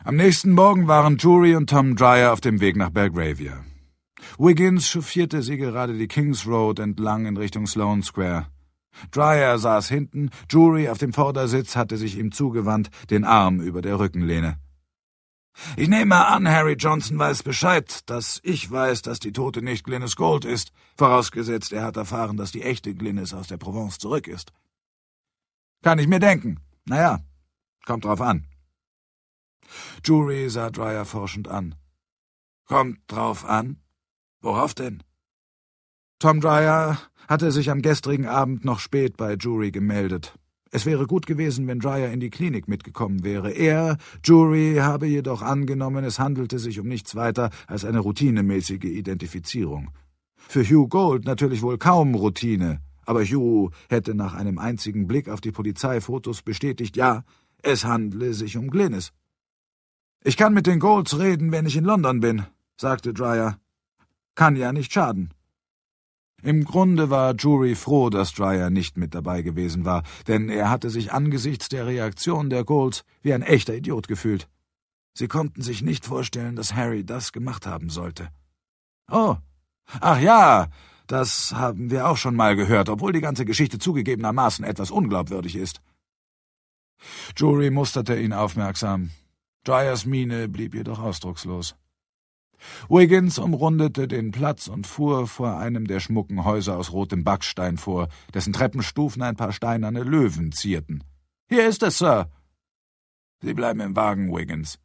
Am nächsten Morgen waren Jury und Tom Dreyer auf dem Weg nach Belgravia. Wiggins chauffierte sie gerade die Kings Road entlang in Richtung Sloane Square. Dreyer saß hinten, Jury auf dem Vordersitz hatte sich ihm zugewandt, den Arm über der Rückenlehne. »Ich nehme an, Harry Johnson weiß Bescheid, dass ich weiß, dass die Tote nicht Glynis Gould ist, vorausgesetzt er hat erfahren, dass die echte Glynis aus der Provence zurück ist.« »Kann ich mir denken. Naja, kommt drauf an.« Jury sah Dreyer forschend an. »Kommt drauf an? Worauf denn?« Tom Dreyer hatte sich am gestrigen Abend noch spät bei Jury gemeldet. Es wäre gut gewesen, wenn Dreyer in die Klinik mitgekommen wäre. Jury, habe jedoch angenommen, es handelte sich um nichts weiter als eine routinemäßige Identifizierung. Für Hugh Gould natürlich wohl kaum Routine, aber Hugh hätte nach einem einzigen Blick auf die Polizeifotos bestätigt, ja, es handle sich um Glynis. »Ich kann mit den Goulds reden, wenn ich in London bin«, sagte Dreyer. »Kann ja nicht schaden.« Im Grunde war Jury froh, dass Dreyer nicht mit dabei gewesen war, denn er hatte sich angesichts der Reaktion der Goulds wie ein echter Idiot gefühlt. Sie konnten sich nicht vorstellen, dass Harry das gemacht haben sollte. »Oh, ach ja, das haben wir auch schon mal gehört, obwohl die ganze Geschichte zugegebenermaßen etwas unglaubwürdig ist.« Jury musterte ihn aufmerksam. Dryers Miene blieb jedoch ausdruckslos. Wiggins umrundete den Platz und fuhr vor einem der schmucken Häuser aus rotem Backstein vor, dessen Treppenstufen ein paar steinerne Löwen zierten. »Hier ist es, Sir.« »Sie bleiben im Wagen, Wiggins.«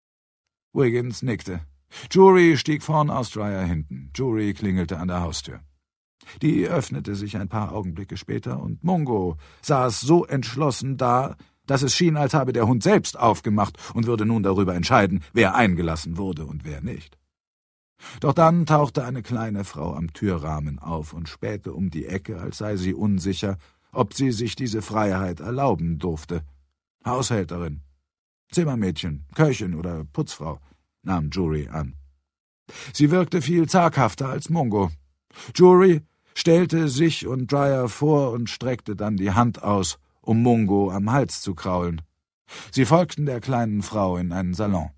Wiggins nickte. Jury stieg vorn aus, Dreyer hinten. Jury klingelte an der Haustür. Die öffnete sich ein paar Augenblicke später, und Mungo saß so entschlossen da, dass es schien, als habe der Hund selbst aufgemacht und würde nun darüber entscheiden, wer eingelassen wurde und wer nicht. Doch dann tauchte eine kleine Frau am Türrahmen auf und spähte um die Ecke, als sei sie unsicher, ob sie sich diese Freiheit erlauben durfte. Haushälterin, Zimmermädchen, Köchin oder Putzfrau, nahm Jury an. Sie wirkte viel zaghafter als Mungo. Jury stellte sich und Dreyer vor und streckte dann die Hand aus, um Mungo am Hals zu kraulen. Sie folgten der kleinen Frau in einen Salon.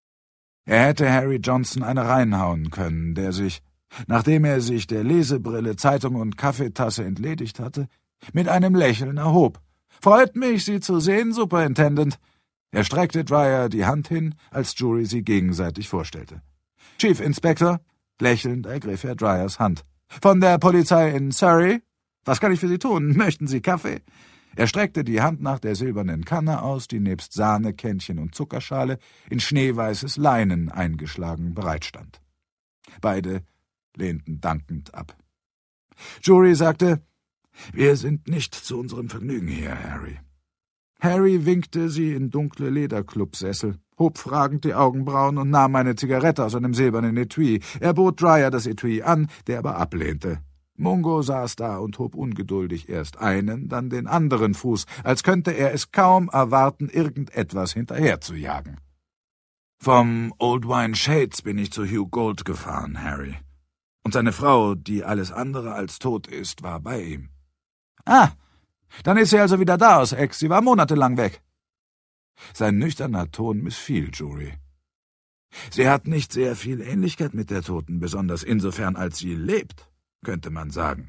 Er hätte Harry Johnson eine reinhauen können, der sich, nachdem er sich der Lesebrille, Zeitung und Kaffeetasse entledigt hatte, mit einem Lächeln erhob. »Freut mich, Sie zu sehen, Superintendent.« Er streckte Dreyer die Hand hin, als Jury sie gegenseitig vorstellte. »Chief Inspector«, lächelnd ergriff er Dryers Hand. »Von der Polizei in Surrey? Was kann ich für Sie tun? Möchten Sie Kaffee?« Er streckte die Hand nach der silbernen Kanne aus, die nebst Sahne, Kännchen und Zuckerschale in schneeweißes Leinen eingeschlagen bereitstand. Beide lehnten dankend ab. Jury sagte, »Wir sind nicht zu unserem Vergnügen hier, Harry.« Harry winkte sie in dunkle Lederclubsessel, hob fragend die Augenbrauen und nahm eine Zigarette aus einem silbernen Etui. Er bot Dreyer das Etui an, der aber ablehnte. Mungo saß da und hob ungeduldig erst einen, dann den anderen Fuß, als könnte er es kaum erwarten, irgendetwas hinterher zu jagen. »Vom Old Wine Shades bin ich zu Hugh Gould gefahren, Harry. Und seine Frau, die alles andere als tot ist, war bei ihm.« »Ah, dann ist sie also wieder da aus Aix. Sie war monatelang weg.« Sein nüchterner Ton missfiel Jury. »Sie hat nicht sehr viel Ähnlichkeit mit der Toten, besonders insofern, als sie lebt, könnte man sagen.«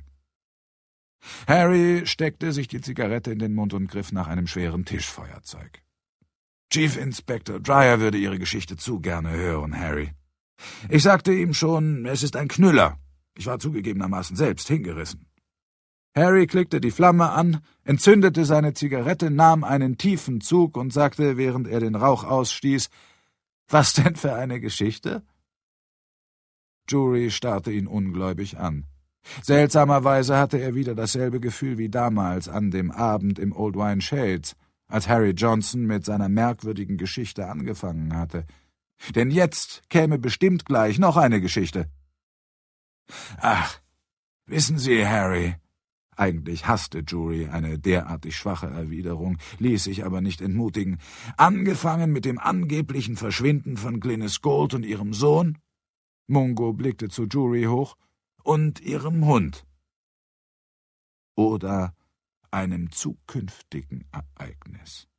Harry steckte sich die Zigarette in den Mund und griff nach einem schweren Tischfeuerzeug. »Chief Inspector Dreyer würde Ihre Geschichte zu gerne hören, Harry. Ich sagte ihm schon, es ist ein Knüller. Ich war zugegebenermaßen selbst hingerissen.« Harry klickte die Flamme an, entzündete seine Zigarette, nahm einen tiefen Zug und sagte, während er den Rauch ausstieß, »Was denn für eine Geschichte?« Jury starrte ihn ungläubig an. Seltsamerweise hatte er wieder dasselbe Gefühl wie damals an dem Abend im Old Wine Shades, als Harry Johnson mit seiner merkwürdigen Geschichte angefangen hatte. Denn jetzt käme bestimmt gleich noch eine Geschichte. »Ach, wissen Sie, Harry«, eigentlich hasste Jury eine derartig schwache Erwiderung, ließ sich aber nicht entmutigen, »angefangen mit dem angeblichen Verschwinden von Glynis Gould und ihrem Sohn«, Mungo blickte zu Jury hoch, »und ihrem Hund. Oder einem zukünftigen Ereignis.«